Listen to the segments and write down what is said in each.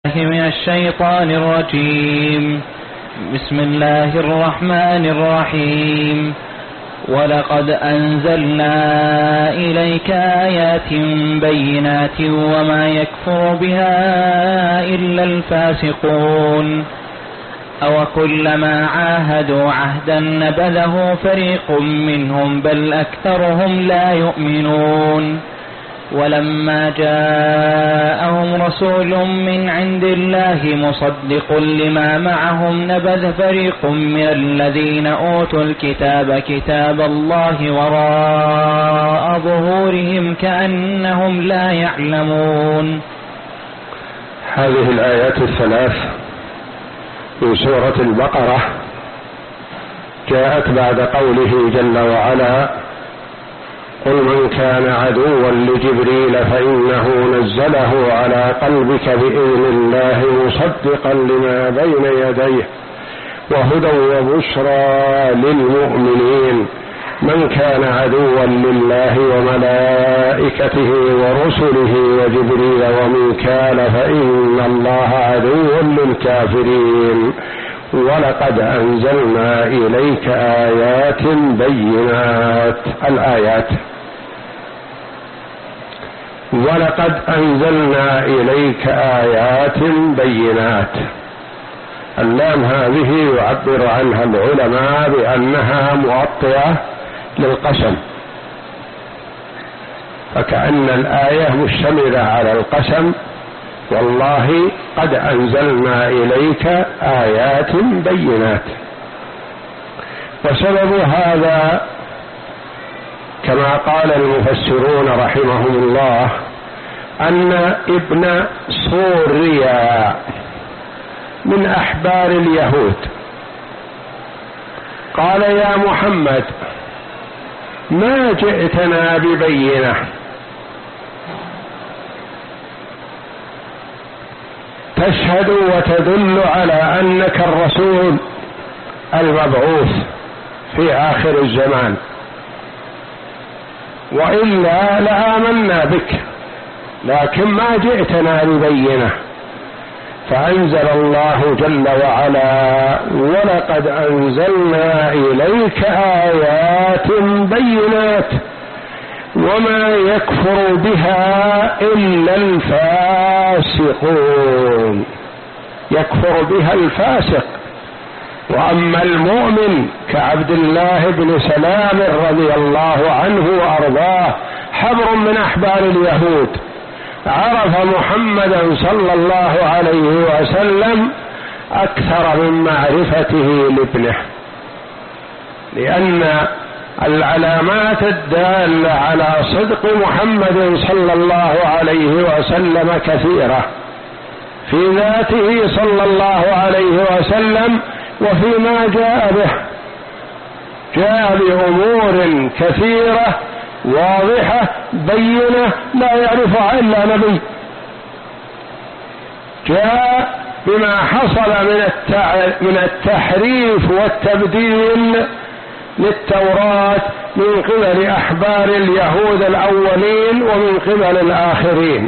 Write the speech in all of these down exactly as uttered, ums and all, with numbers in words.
من الشيطان الرجيم. بسم الله الرحمن الرحيم. ولقد أنزلنا إليك آيات بينات وما يكفر بها إلا الفاسقون. أو كلما عاهدوا عهدا نبذه فريق منهم بل أكثرهم لا يؤمنون. ولما جاءهم رسول من عند الله مصدق لما معهم نبذ فريق من الذين أوتوا الكتاب كتاب الله وراء ظهورهم كأنهم لا يعلمون. هذه الآيات الثلاث من سورة البقرة جاءت بعد قوله جل وعلا: قل من كان عدوا لجبريل فإنه نزله على قلبك بإذن الله مصدقا لما بين يديه وهدى وبشرى للمؤمنين. من كان عدوا لله وملائكته ورسله وجبريل وميكال فإن الله عدو للكافرين. ولقد أنزلنا إليك آيات بينات. الآيات: ولقد أنزلنا إليك آيات بينات. اللام هذه يعبر عنها العلماء بأنها مؤطية للقسم، فكأن الآية مشتملة على القسم: والله قد أنزلنا إليك آيات بينات. وسبب هذا كما قال المفسرون رحمهم الله أن ابن سوريا من أحبار اليهود قال: يا محمد، ما جئتنا ببينة تشهد وتدل على أنك الرسول المبعوث في آخر الزمان، وإلا لآمنا بك، لكن ما جئتنا ببينة. فأنزل الله جل وعلا: ولقد أنزلنا إليك آيات بينات وما يكفر بها إلا الفاسقون. يكفر بها الفاسق، وأما المؤمن كعبد الله بن سلام رضي الله عنه وأرضاه، حبر من أحبار اليهود، عرف محمدا صلى الله عليه وسلم أكثر من معرفته لابنه، لأن العلامات الدالة على صدق محمد صلى الله عليه وسلم كثيرة في ذاته صلى الله عليه وسلم وفيما جاء به. جاء بأمور كثيرة واضحة بينة لا يعرفها إلا نبي. جاء بما حصل من التحريف والتبديل للتوراة من قبل أحبار اليهود الأولين ومن قبل الآخرين،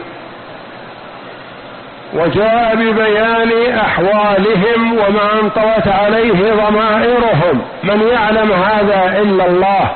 وجاء ببيان أحوالهم وما انطوت عليه ضمائرهم، من يعلم هذا إلا الله.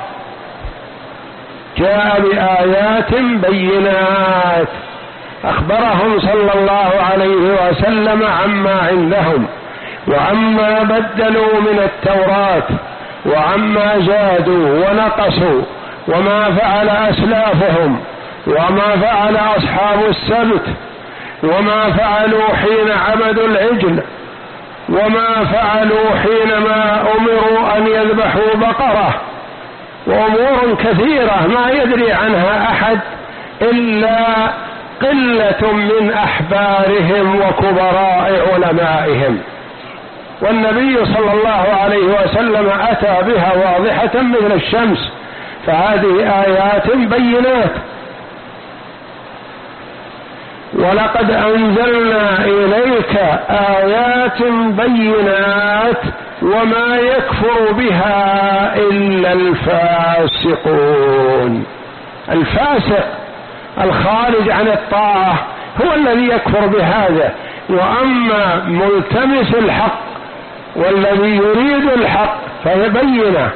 جاء بآيات بينات أخبرهم صلى الله عليه وسلم عما عندهم وعما بدلوا من التوراة وعما زادوا ونقصوا، وما فعل أسلافهم وما فعل أصحاب السبت وما فعلوا حين عبدوا العجل وما فعلوا حينما أمروا أن يذبحوا بقرة، وأمور كثيرة ما يدري عنها أحد إلا قلة من أحبارهم وكبراء علمائهم. والنبي صلى الله عليه وسلم أتى بها واضحة مثل الشمس، فهذه آيات بينات. ولقد أنزلنا إليك آيات بينات وما يكفر بها إلا الفاسقون. الفاسق الخارج عن الطاعة هو الذي يكفر بهذا، وأما ملتمس الحق والذي يريد الحق فهي بينة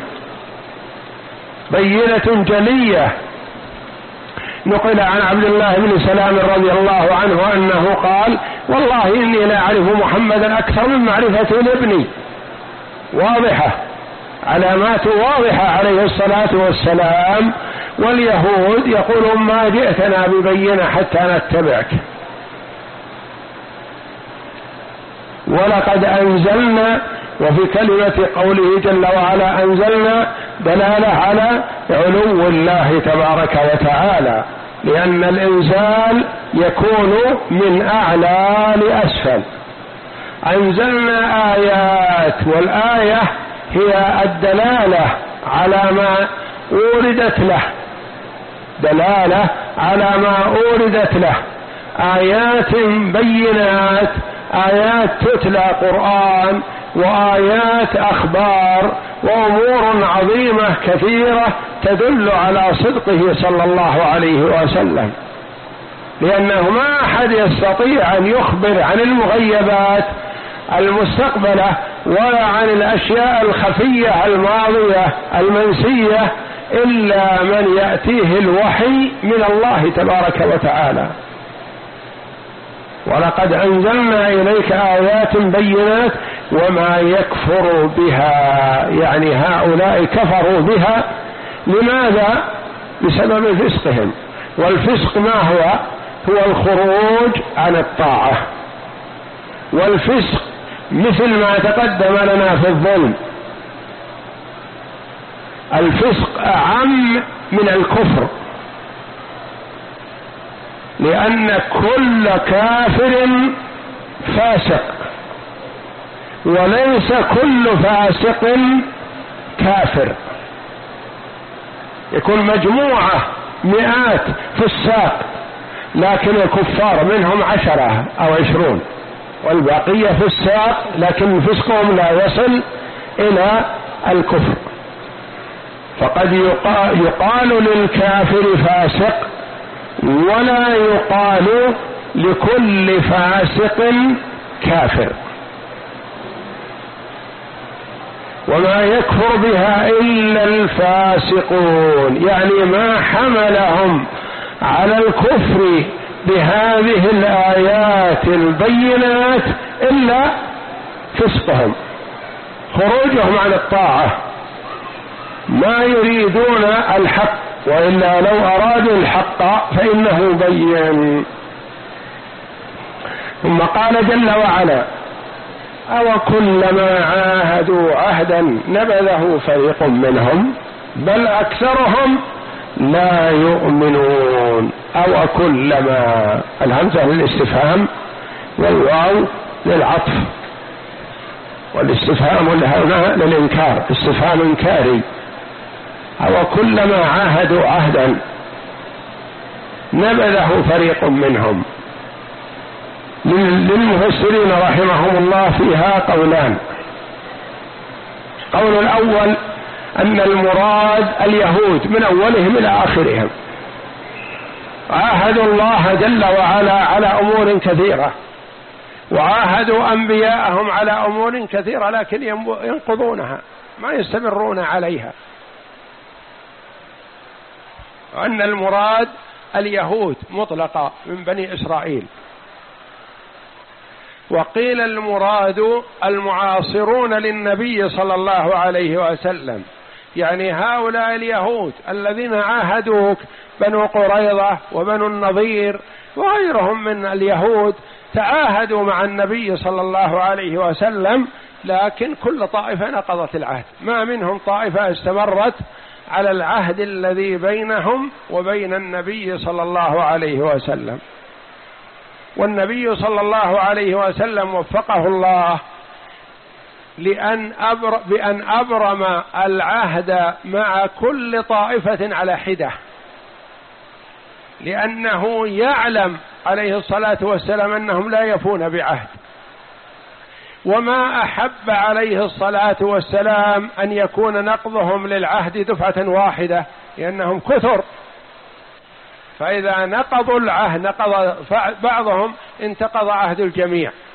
بينة جلية. نقل عن عبد الله بن سلام رضي الله عنه أنه قال: والله إني لا أعرف محمدا أكثر من معرفة لابني. واضحة، علامات واضحة عليه الصلاة والسلام. واليهود يقولون: ما جئتنا ببينة حتى نتبعك. ولقد أنزلنا، وفي كلمة قوله جل وعلا أنزلنا دلالة على علو الله تبارك وتعالى، لأن الإنزال يكون من أعلى لأسفل. أنزلنا آيات، والآية هي الدلالة على ما أوردت له، دلالة على ما أوردت له، آيات بينات، آيات تتلى قرآن، وآيات أخبار، وأمور عظيمة كثيرة تدل على صدقه صلى الله عليه وسلم، لأنه ما أحد يستطيع أن يخبر عن المغيبات المستقبلة ولا عن الأشياء الخفية الماضية المنسية إلا من يأتيه الوحي من الله تبارك وتعالى. ولقد أنزلنا إليك آيات بينات وما يكفر بها، يعني هؤلاء كفروا بها. لماذا؟ بسبب فسقهم. والفسق ما هو؟ هو الخروج عن الطاعة. والفسق مثل ما تقدم لنا في الظلم، الفسق أعم من الكفر، لأن كل كافر فاسق، وليس كل فاسق كافر. يكون مجموعة مئات فساق، لكن الكفار منهم عشرة أو عشرون، والبقية فساق لكن فسقهم لا يصل إلى الكفر. فقد يقال للكافر فاسق، ولا يقال لكل فاسق كافر. وما يكفر بها إلا الفاسقون، يعني ما حملهم على الكفر بهذه الآيات البينات إلا فسقهم، خروجهم عن الطاعة، ما يريدون الحق، وإلا لو أرادوا الحق فإنه بين. ثم قال جل وعلا: أو كلما عاهدوا عهدا نبذه فريق منهم بل أكثرهم لا يؤمنون. أو كلما، الهمزة للاستفهام والواو للعطف، والاستفهام هنا للإنكار، استفهام إنكاري. أو كلما عاهدوا عهدا نبذه فريق منهم. للمفسرين رحمهم الله فيها قولان. قول الأول أن المراد اليهود من أولهم إلى آخرهم، عاهدوا الله جل وعلا على أمور كثيرة، وعاهدوا أنبياءهم على أمور كثيرة، لكن ينقضونها، ما يستمرون عليها. وأن المراد اليهود مطلقة من بني إسرائيل. وقيل المراد المعاصرون للنبي صلى الله عليه وسلم، يعني هؤلاء اليهود الذين عاهدوك، بنو قريظة وبنو النضير وغيرهم من اليهود، تعاهدوا مع النبي صلى الله عليه وسلم، لكن كل طائفة نقضت العهد، ما منهم طائفة استمرت على العهد الذي بينهم وبين النبي صلى الله عليه وسلم. والنبي صلى الله عليه وسلم وفقه الله لأن أبر بأن أبرم العهد مع كل طائفة على حدة، لأنه يعلم عليه الصلاة والسلام أنهم لا يفون بعهد. وما أحب عليه الصلاة والسلام أن يكون نقضهم للعهد دفعة واحدة، لأنهم كثر، فإذا نقضوا العهد نقض بعضهم انتقض عهد الجميع،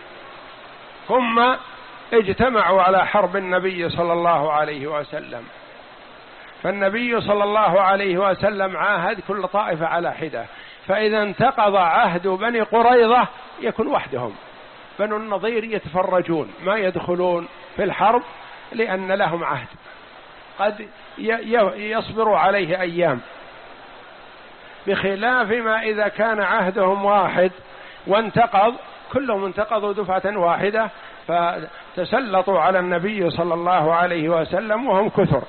ثم اجتمعوا على حرب النبي صلى الله عليه وسلم، فالنبي صلى الله عليه وسلم عاهد كل طائفة على حدة، فإذا انتقض عهد بني قريظة يكون وحدهم، بنو النضير يتفرجون ما يدخلون في الحرب لأن لهم عهد قد يصبروا عليه أيام، بخلاف ما إذا كان عهدهم واحد وانتقض كلهم انتقضوا دفعة واحدة فتسلطوا على النبي صلى الله عليه وسلم وهم كثر.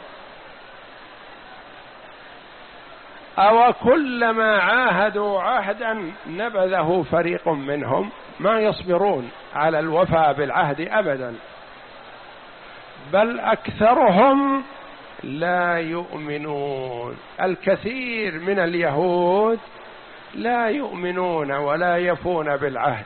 أو كلما عاهدوا عهدا نبذه فريق منهم، ما يصبرون على الوفاء بالعهد أبدا، بل أكثرهم لا يؤمنون. الكثير من اليهود لا يؤمنون ولا يفون بالعهد،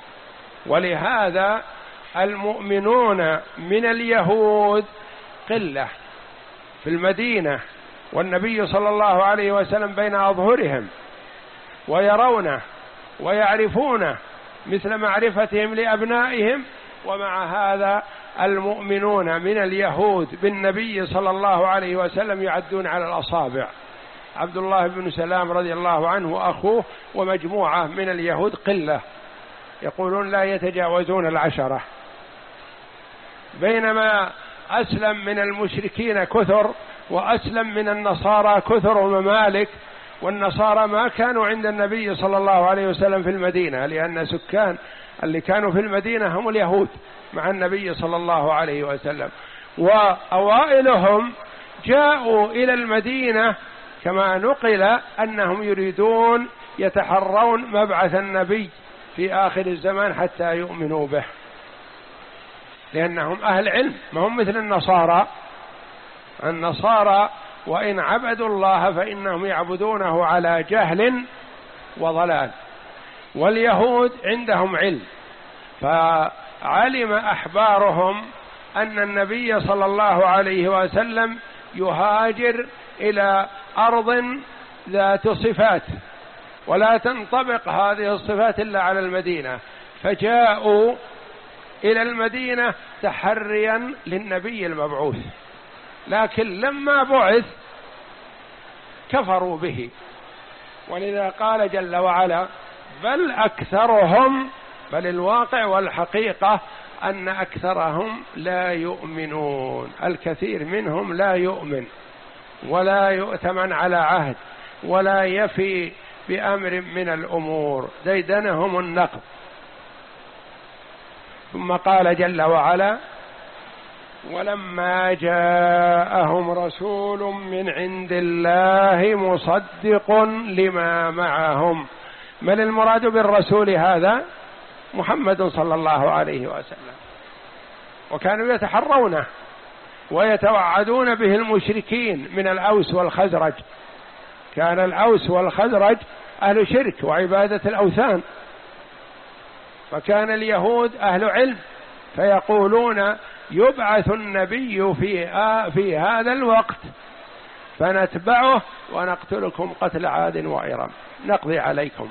ولهذا المؤمنون من اليهود قلة في المدينة، والنبي صلى الله عليه وسلم بين أظهرهم ويرونه ويعرفونه مثل معرفتهم لأبنائهم، ومع هذا المؤمنون من اليهود بالنبي صلى الله عليه وسلم يعدون على الأصابع. عبد الله بن سلام رضي الله عنه وأخوه ومجموعة من اليهود قلة يقولون لا يتجاوزون العشرة، بينما أسلم من المشركين كثر، وأسلم من النصارى كثر وممالك، والنصارى ما كانوا عند النبي صلى الله عليه وسلم في المدينة، لأن سكان اللي كانوا في المدينة هم اليهود مع النبي صلى الله عليه وسلم، وأوائلهم جاءوا إلى المدينة كما نقل أنهم يريدون يتحرون مبعث النبي في آخر الزمان حتى يؤمنوا به، لأنهم أهل علم، ما هم مثل النصارى. النصارى وإن عبدوا الله فإنهم يعبدونه على جهل وضلال، واليهود عندهم علم، فعلم أحبارهم أن النبي صلى الله عليه وسلم يهاجر إلى أرض ذات صفات ولا تنطبق هذه الصفات إلا على المدينة، فجاءوا إلى المدينة تحريا للنبي المبعوث، لكن لما بعث كفروا به، ولذا قال جل وعلا بل أكثرهم، بل الواقع والحقيقة أن أكثرهم لا يؤمنون، الكثير منهم لا يؤمن ولا يؤتمن على عهد ولا يفي بأمر من الأمور، ديدنهم النقض. ثم قال جل وعلا ولما جاءهم رسول من عند الله مصدق لما معهم. من المراد بالرسول هذا؟ محمد صلى الله عليه وسلم، وكانوا يتحرونه ويتوعدون به المشركين من الأوس والخزرج، كان الأوس والخزرج أهل شرك وعبادة الأوثان، فكان اليهود أهل علم فيقولون يبعث النبي في آه في هذا الوقت فنتبعه ونقتلكم قتل عاد وإرم، نقضي عليكم.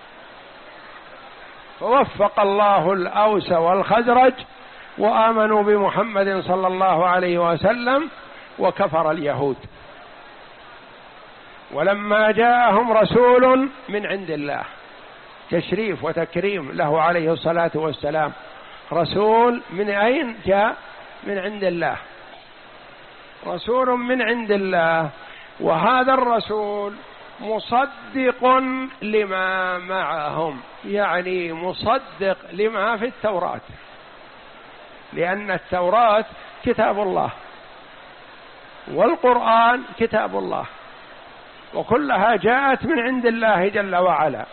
فوفق الله الأوس والخزرج وآمنوا بمحمد صلى الله عليه وسلم وكفر اليهود. ولما جاءهم رسول من عند الله، تشريف وتكريم له عليه الصلاة والسلام. رسول من أين جاء؟ من عند الله، رسول من عند الله، وهذا الرسول مصدق لما معهم، يعني مصدق لما في التوراة، لأن التوراة كتاب الله والقرآن كتاب الله، وكلها جاءت من عند الله جل وعلا،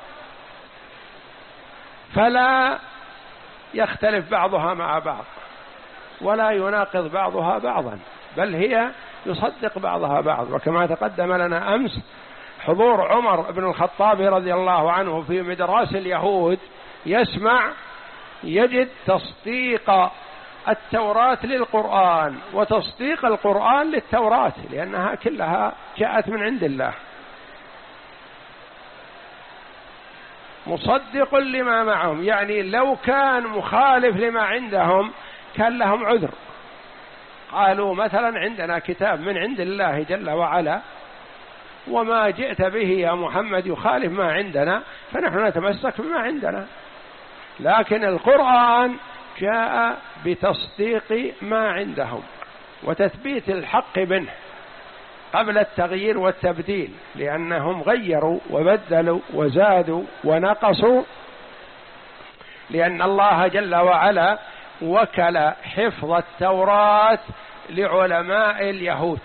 فلا يختلف بعضها مع بعض ولا يناقض بعضها بعضا، بل هي يصدق بعضها بعض. وكما تقدم لنا أمس حضور عمر بن الخطاب رضي الله عنه في مدراس اليهود، يسمع يجد تصديق التوراة للقرآن وتصديق القرآن للتوراة، لأنها كلها جاءت من عند الله. مصدق لما معهم، يعني لو كان مخالف لما عندهم كان لهم عذر. قالوا مثلا عندنا كتاب من عند الله جل وعلا وما جئت به يا محمد يخالف ما عندنا فنحن نتمسك بما عندنا، لكن القرآن جاء بتصديق ما عندهم وتثبيت الحق منه قبل التغيير والتبديل، لأنهم غيروا وبدلوا وزادوا ونقصوا، لأن الله جل وعلا وكل حفظ التوراة لعلماء اليهود،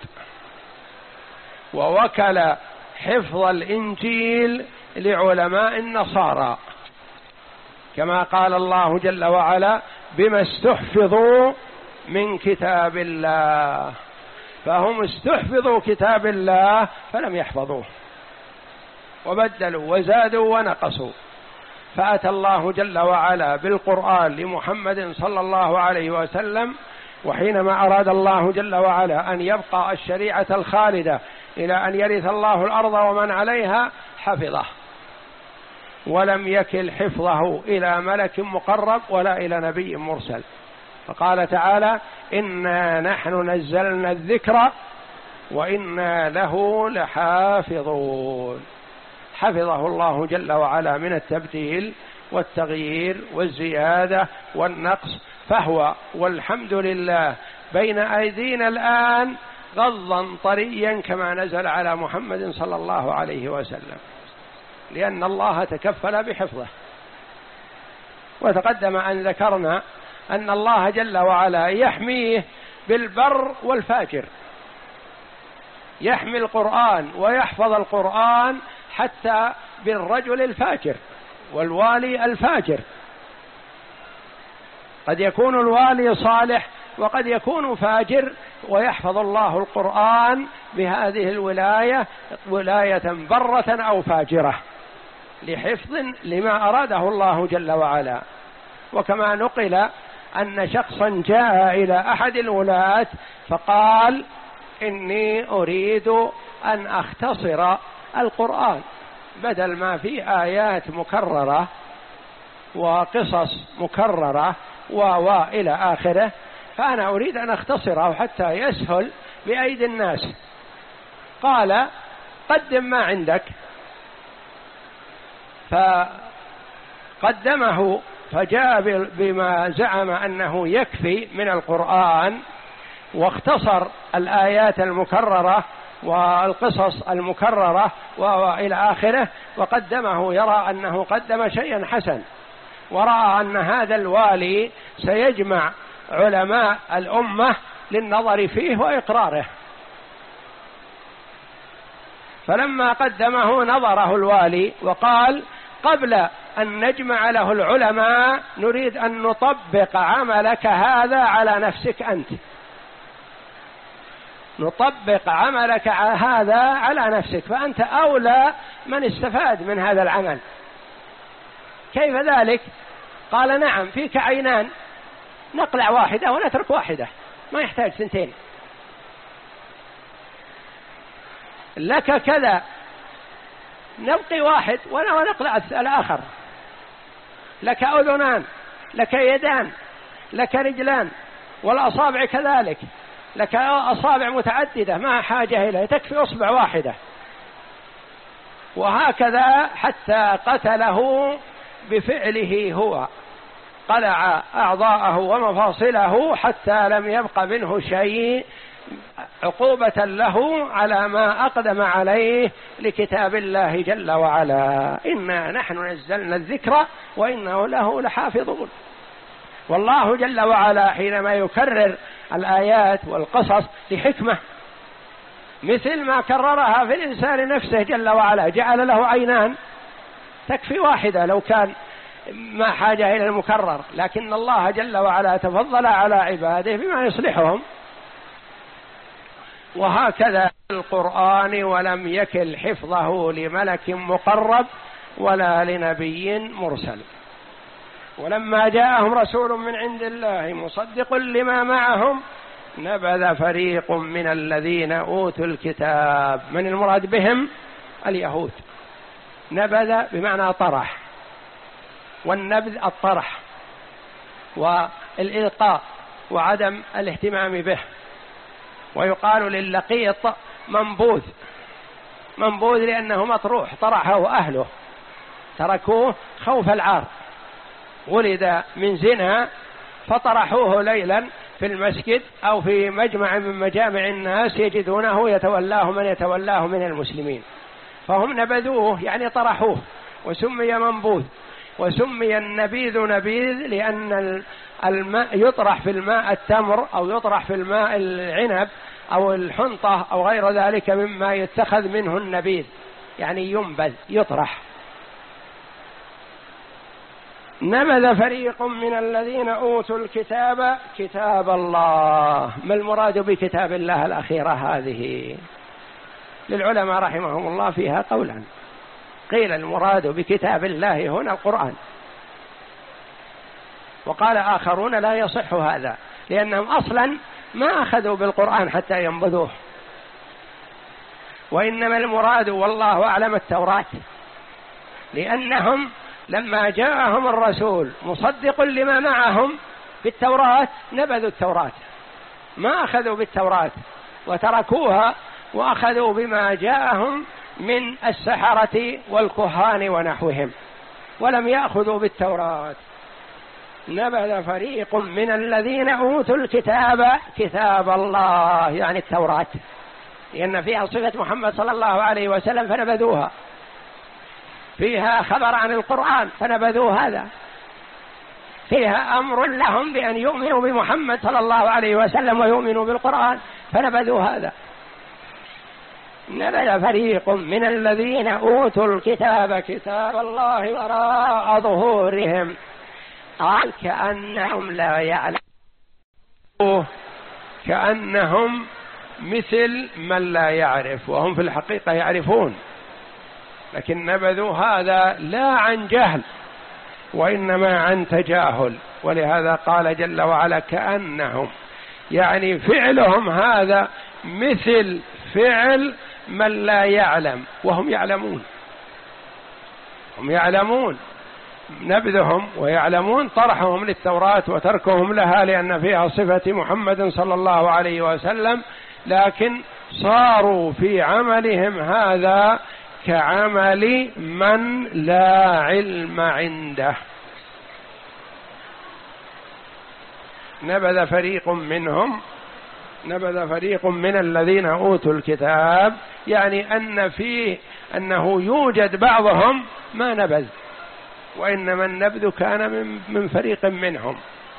ووكل حفظ الإنجيل لعلماء النصارى، كما قال الله جل وعلا بما استحفظوا من كتاب الله، فهم استحفظوا كتاب الله فلم يحفظوه وبدلوا وزادوا ونقصوا. فأتى الله جل وعلا بالقرآن لمحمد صلى الله عليه وسلم، وحينما أراد الله جل وعلا أن يبقى الشريعة الخالدة إلى أن يرث الله الأرض ومن عليها حفظه، ولم يكل حفظه إلى ملك مقرب ولا إلى نبي مرسل. فقال تعالى إنا نحن نزلنا الذكر وإنا له لحافظون، حفظه الله جل وعلا من التبديل والتغيير والزيادة والنقص، فهو والحمد لله بين أيدينا الآن غضا طريا كما نزل على محمد صلى الله عليه وسلم، لأن الله تكفل بحفظه. وتقدم أن ذكرنا أن الله جل وعلا يحميه بالبر والفاجر، يحمي القرآن ويحفظ القرآن حتى بالرجل الفاجر والوالي الفاجر. قد يكون الوالي صالح وقد يكون فاجر، ويحفظ الله القرآن بهذه الولاية ولاية برة أو فاجرة لحفظ لما أراده الله جل وعلا. وكما نقل أن شخصا جاء إلى أحد الولاة فقال إني أريد أن أختصر القرآن، بدل ما فيه آيات مكررة وقصص مكررة و إلى آخره، فأنا أريد أن أختصره حتى يسهل بأيدي الناس. قال قدم ما عندك، فقدمه فجاء بما زعم أنه يكفي من القرآن، واختصر الآيات المكررة والقصص المكررة وإلى آخره، وقدمه يرى أنه قدم شيئا حسن، ورأى أن هذا الوالي سيجمع علماء الأمة للنظر فيه وإقراره. فلما قدمه نظره الوالي وقال قبل أن نجمع له العلماء نريد أن نطبق عملك هذا على نفسك أنت، نطبق عملك هذا على نفسك، فأنت أولى من استفاد من هذا العمل. كيف ذلك؟ قال نعم، فيك عينان، نقلع واحدة ونترك واحدة، ما يحتاج سنتين. لك كذا، نبقي واحد ونقلع الآخر. لك أذنان، لك يدان، لك رجلان، والأصابع كذلك، لك أصابع متعددة ما حاجة إليه، تكفي أصبع واحدة. وهكذا حتى قتله بفعله هو، قلع أعضاءه ومفاصله حتى لم يبق منه شيء، عقوبة له على ما أقدم عليه لكتاب الله جل وعلا. إنا نحن نزلنا الذكر وإنه له لحافظون. والله جل وعلا حينما يكرر الآيات والقصص لحكمة، مثل ما كررها في الإنسان نفسه جل وعلا، جعل له عينان تكفي واحدة لو كان ما حاجة إلى المكرر، لكن الله جل وعلا تفضل على عباده بما يصلحهم. وهكذا القرآن ولم يكل حفظه لملك مقرب ولا لنبي مرسل. ولما جاءهم رسول من عند الله مصدق لما معهم نبذ فريق من الذين أوتوا الكتاب. من المراد بهم؟ اليهود. نبذ بمعنى طرح، والنبذ الطرح والإلقاء وعدم الاهتمام به. ويقال للقيط منبوذ، منبوذ لأنه مطروح، طرحه أهله تركوه خوف العار، ولد من زنا فطرحوه ليلا في المسجد أو في مجمع من مجامع الناس يجدونه يتولاه من يتولاه من المسلمين، فهم نبذوه يعني طرحوه وسمي منبوذ. وسمي النبيذ نبيذ لأن الماء يطرح في الماء التمر أو يطرح في الماء العنب أو الحنطة أو غير ذلك مما يتخذ منه النبيذ، يعني ينبذ يطرح. نبذ فريق من الذين أوتوا الكتاب كتاب الله. ما المراد بكتاب الله الأخيرة هذه؟ للعلماء رحمهم الله فيها قولا، قيل المراد بكتاب الله هنا القرآن، وقال آخرون لا يصح هذا لأنهم أصلا ما أخذوا بالقرآن حتى ينبذوه، وإنما المراد والله أعلم التوراة، لأنهم لما جاءهم الرسول مصدق لما معهم في التوراة نبذوا التوراة، ما أخذوا بالتوراة وتركوها وأخذوا بما جاءهم من السحرة والكهان ونحوهم ولم يأخذوا بالتوراة. نبذ فريق من الذين أوتوا الكتاب كتاب الله يعني التوراة، لأن فيها صفة محمد صلى الله عليه وسلم فنبذوها، فيها خبر عن القرآن فنبذوا هذا، فيها أمر لهم بأن يؤمنوا بمحمد صلى الله عليه وسلم ويؤمنوا بالقرآن فنبذوا هذا. نبذ فريق من الذين أوتوا الكتاب كتاب الله وراء ظهورهم قال كأنهم لا يعلمون، كأنهم مثل من لا يعرف وهم في الحقيقة يعرفون، لكن نبذوا هذا لا عن جهل وإنما عن تجاهل. ولهذا قال جل وعلا كأنهم، يعني فعلهم هذا مثل فعل من لا يعلم وهم يعلمون، هم يعلمون نبذهم ويعلمون طرحهم للتوراة وتركهم لها لأن فيها صفة محمد صلى الله عليه وسلم، لكن صاروا في عملهم هذا كعمل من لا علم عنده. نبذ فريق منهم، نبذ فريق من الذين أوتوا الكتاب، يعني أن فيه أنه يوجد بعضهم ما نبذ، وإنما النبذ كان من, من فريق منهم،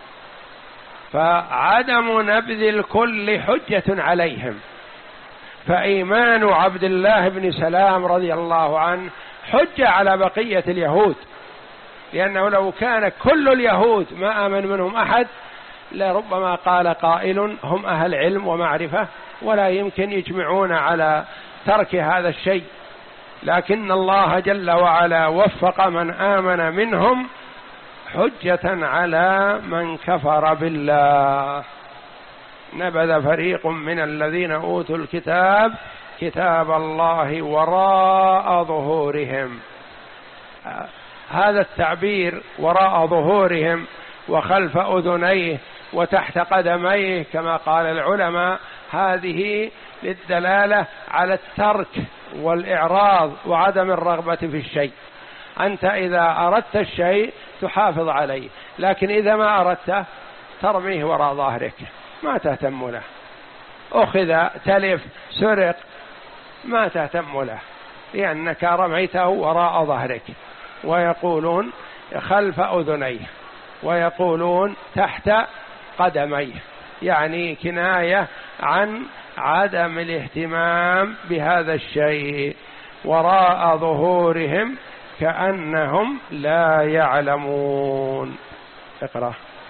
فعدم نبذ الكل حجة عليهم. فإيمان عبد الله بن سلام رضي الله عنه حجة على بقية اليهود، لأنه لو كان كل اليهود ما آمن منهم أحد لربما قال قائل هم أهل علم ومعرفة ولا يمكن يجمعون على ترك هذا الشيء، لكن الله جل وعلا وفق من آمن منهم حجة على من كفر بالله. نبذ فريق من الذين أوتوا الكتاب كتاب الله وراء ظهورهم. هذا التعبير وراء ظهورهم وخلف أذنيه وتحت قدميه كما قال العلماء هذه للدلالة على الترك والإعراض وعدم الرغبة في الشيء. أنت إذا أردت الشيء تحافظ عليه، لكن إذا ما أردته ترميه وراء ظهرك ما تهتم له، أخذ تلف سرق ما تهتم له لأنك رميته وراء ظهرك. ويقولون خلف أذنيه ويقولون تحت قدميه، يعني كناية عن عدم الاهتمام بهذا الشيء. وراء ظهورهم كأنهم لا يعلمون. اقرأ.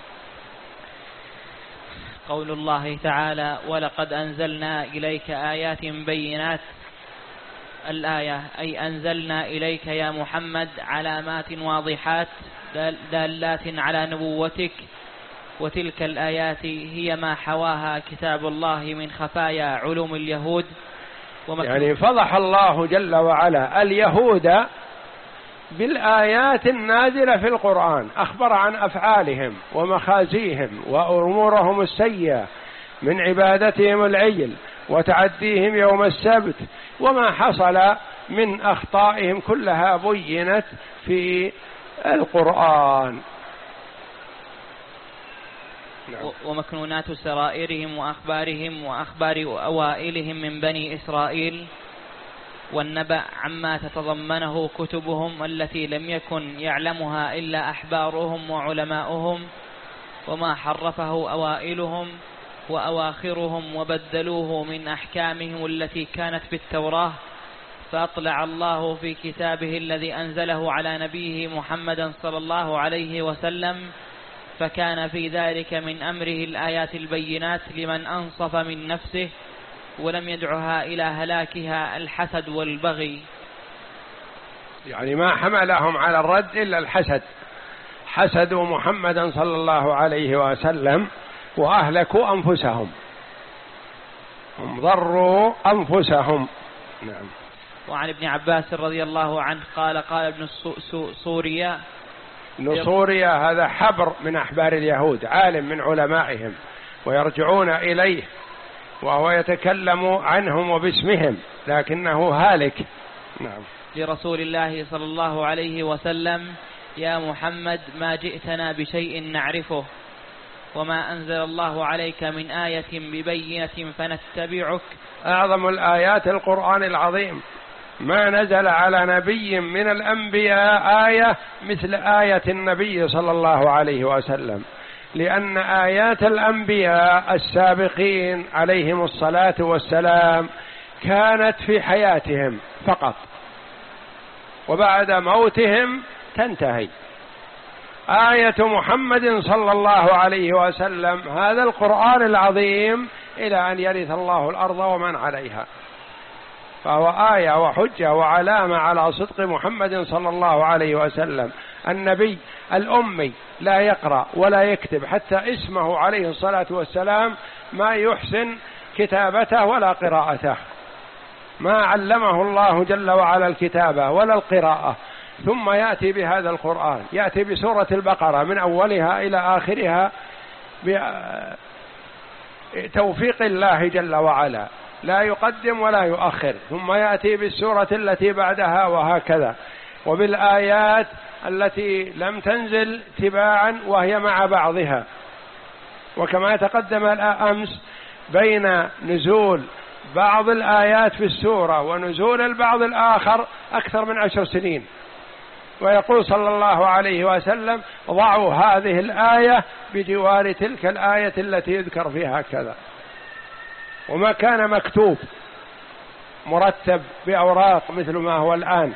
قول الله تعالى ولقد أنزلنا إليك آيات بينات. الآية أي أنزلنا إليك يا محمد علامات واضحات دالات على نبوتك، وتلك الآيات هي ما حواها كتاب الله من خفايا علوم اليهود. يعني فضح الله جل وعلا اليهود بالآيات النازلة في القرآن، أخبر عن أفعالهم ومخازيهم وأمورهم السيئة من عبادتهم العجل وتعديهم يوم السبت وما حصل من أخطائهم، كلها بينت في القرآن. نعم. ومكنونات سرائرهم وأخبارهم وأخبار أوائلهم من بني إسرائيل، والنبأ عما تتضمنه كتبهم التي لم يكن يعلمها إلا أحبارهم وعلماؤهم، وما حرفه أوائلهم وأواخرهم وبدلوه من أحكامهم التي كانت في التوراة، فأطلع الله في كتابه الذي أنزله على نبيه محمد صلى الله عليه وسلم، فكان في ذلك من أمره الآيات البينات لمن أنصف من نفسه ولم يدعها إلى هلاكها الحسد والبغي. يعني ما حملهم على الرد إلا الحسد، حسدوا محمدا صلى الله عليه وسلم وأهلكوا أنفسهم، هم ضروا أنفسهم. نعم. وعن ابن عباس رضي الله عنه قال قال ابن سوريا، ابن سوريا هذا حبر من أحبار اليهود، عالم من علمائهم ويرجعون إليه، وهو يتكلم عنهم وباسمهم لكنه هالك. نعم. لرسول الله صلى الله عليه وسلم: يا محمد ما جئتنا بشيء نعرفه، وما أنزل الله عليك من آية ببينة فنتبعك. أعظم الآيات القرآن العظيم، ما نزل على نبي من الأنبياء آية مثل آية النبي صلى الله عليه وسلم، لأن آيات الأنبياء السابقين عليهم الصلاة والسلام كانت في حياتهم فقط، وبعد موتهم تنتهي. آية محمد صلى الله عليه وسلم هذا القرآن العظيم إلى أن يرث الله الأرض ومن عليها، فهو آية وحجة وعلامة على صدق محمد صلى الله عليه وسلم، النبي الأمي لا يقرأ ولا يكتب، حتى اسمه عليه الصلاة والسلام ما يحسن كتابته ولا قراءته، ما علمه الله جل وعلا الكتابة ولا القراءة، ثم يأتي بهذا القرآن، يأتي بسورة البقرة من أولها إلى آخرها بتوفيق الله جل وعلا، لا يقدم ولا يؤخر، ثم يأتي بالسورة التي بعدها وهكذا، وبالآيات التي لم تنزل تباعا وهي مع بعضها. وكما تقدم أمس بين نزول بعض الآيات في السورة ونزول البعض الآخر أكثر من عشر سنين، ويقول صلى الله عليه وسلم: ضعوا هذه الآية بجوار تلك الآية التي يذكر فيها كذا، وما كان مكتوب مرتب بأوراق مثل ما هو الآن.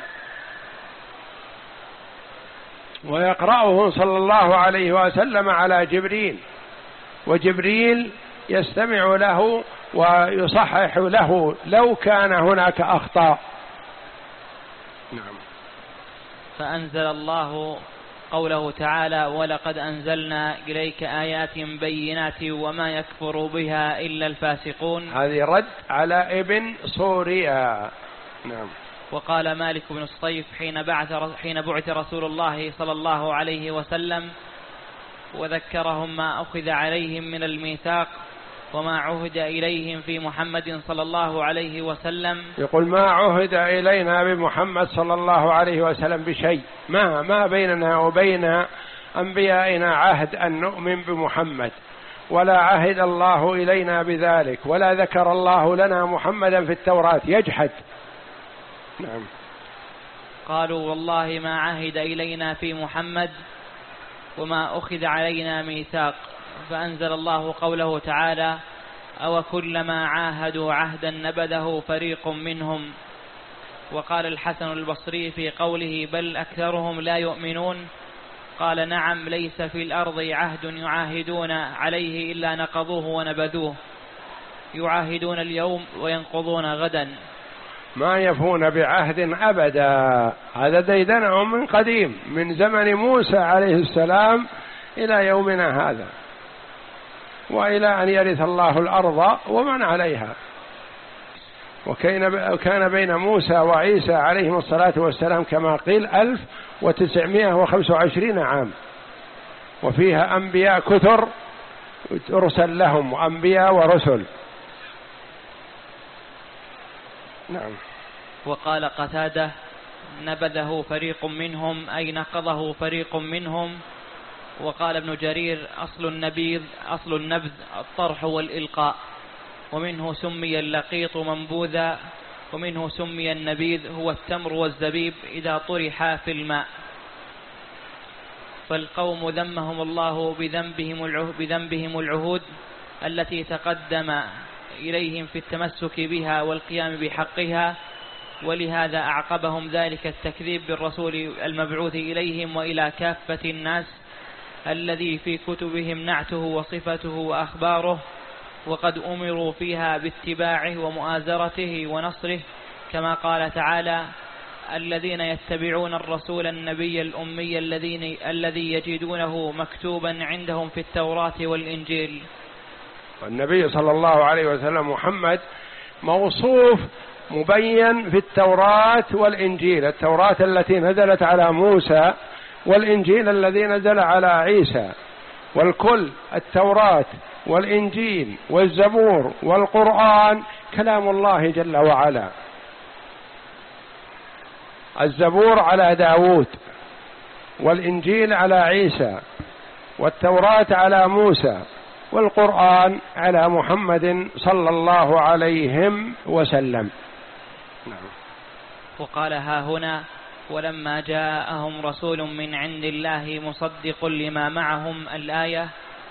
ويقرأه صلى الله عليه وسلم على جبريل، وجبريل يستمع له ويصحح له لو كان هناك أخطاء. نعم. فأنزل الله قوله تعالى: ولقد أنزلنا إليك آيات بينات وما يكفر بها إلا الفاسقون. هذه رد على ابن سوريا. نعم. وقال مالك بن الصيف حين بعث حين بعث رسول الله صلى الله عليه وسلم وذكرهم ما أخذ عليهم من الميثاق وما عهد إليهم في محمد صلى الله عليه وسلم، يقول: ما عهد إلينا بمحمد صلى الله عليه وسلم بشيء، ما ما بيننا وبين أنبيائنا عهد أن نؤمن بمحمد، ولا عهد الله إلينا بذلك، ولا ذكر الله لنا محمدا في التوراة، يجحد. نعم. قالوا: والله ما عهد إلينا في محمد وما أخذ علينا ميثاق. فأنزل الله قوله تعالى: أو كلما عاهدوا عهدا نبذه فريق منهم. وقال الحسن البصري في قوله: بل أكثرهم لا يؤمنون، قال: نعم، ليس في الأرض عهد يعاهدون عليه إلا نقضوه ونبذوه، يعاهدون اليوم وينقضون غدا، ما يفون بعهد أبدا. هذا ديدنهم من قديم، من زمن موسى عليه السلام إلى يومنا هذا، وإلى أن يرث الله الأرض ومن عليها. وكان بين موسى وعيسى عليهم الصلاة والسلام كما قيل ألف وتسعمائة وخمسة وعشرين عام، وفيها أنبياء كثر أرسل لهم، وأنبياء ورسل. نعم. وقال قتادة: نبذه فريق منهم، أي نقضه فريق منهم. وقال ابن جرير: أصل النبيذ أصل النبذ الطرح والإلقاء، ومنه سمي اللقيط منبوذا، ومنه سمي النبيذ هو التمر والزبيب إذا طرحا في الماء. فالقوم ذمهم الله بذنبهم العهود, بذنبهم العهود التي تقدم إليهم في التمسك بها والقيام بحقها، ولهذا أعقبهم ذلك التكذيب بالرسول المبعوث إليهم وإلى كافة الناس الذي في كتبهم نعته وصفته وأخباره، وقد أمروا فيها باتباعه ومؤازرته ونصره، كما قال تعالى: الذين يتبعون الرسول النبي الأمي الذين الذي يجدونه مكتوبا عندهم في التوراة والإنجيل. والنبي صلى الله عليه وسلم محمد موصوف مبين في التوراة والإنجيل، التوراة التي نزلت على موسى، والإنجيل الذي نزل على عيسى، والكل التوراة والإنجيل والزبور والقرآن كلام الله جل وعلا. الزبور على داود، والإنجيل على عيسى، والتوراة على موسى، والقرآن على محمد صلى الله عليه وسلم. وقال: ها هنا: ولما جاءهم رسول من عند الله مصدق لما معهم، الآية،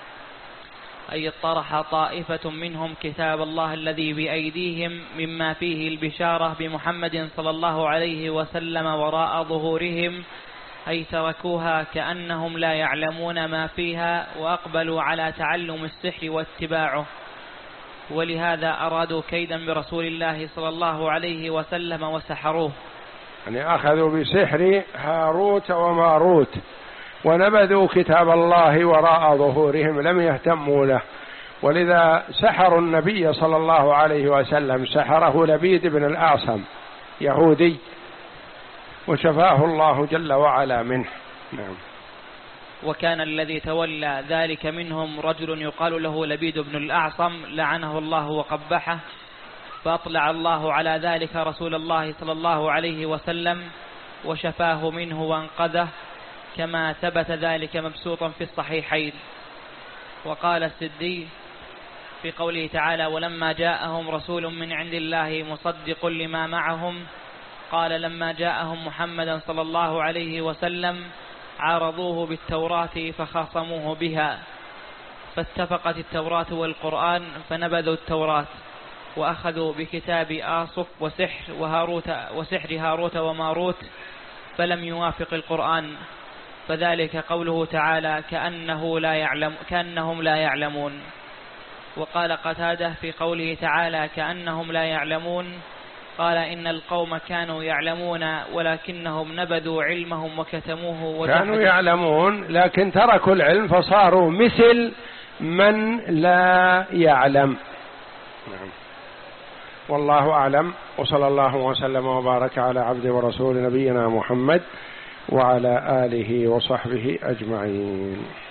أي اطرح طائفة منهم كتاب الله الذي بأيديهم مما فيه البشارة بمحمد صلى الله عليه وسلم وراء ظهورهم، أي تركوها كأنهم لا يعلمون ما فيها، وأقبلوا على تعلم السحر واتباعه، ولهذا أرادوا كيدا برسول الله صلى الله عليه وسلم وسحروه. يعني أخذوا بسحر هاروت وماروت، ونبذوا كتاب الله وراء ظهورهم، لم يهتموا له، ولذا سحروا النبي صلى الله عليه وسلم، سحره لبيد بن الأعصم يهودي، وشفاه الله جل وعلا منه. نعم. وكان الذي تولى ذلك منهم رجل يقال له لبيد بن الأعصم لعنه الله وقبحه، فأطلع الله على ذلك رسول الله صلى الله عليه وسلم وشفاه منه وانقذه، كما ثبت ذلك مبسوطا في الصحيحين. وقال السدي في قوله تعالى: ولما جاءهم رسول من عند الله مصدق لما معهم، قال: لما جاءهم محمدا صلى الله عليه وسلم عارضوه بالتوراة فخاصموه بها، فاتفقت التوراة والقرآن فنبذوا التوراة وأخذوا بكتاب آصف وسحر وهاروت وسحر هاروت وماروت، فلم يوافق القرآن، فذلك قوله تعالى: كأنه لا يعلم كأنهم لا يعلمون. وقال قتادة في قوله تعالى: كأنهم لا يعلمون، قال: إن القوم كانوا يعلمون ولكنهم نبذوا علمهم وكتموه. كانوا يعلمون لكن تركوا العلم فصاروا مثل من لا يعلم. نعم. والله أعلم، وصلى الله وسلم وبارك على عبد ورسول نبينا محمد وعلى آله وصحبه أجمعين.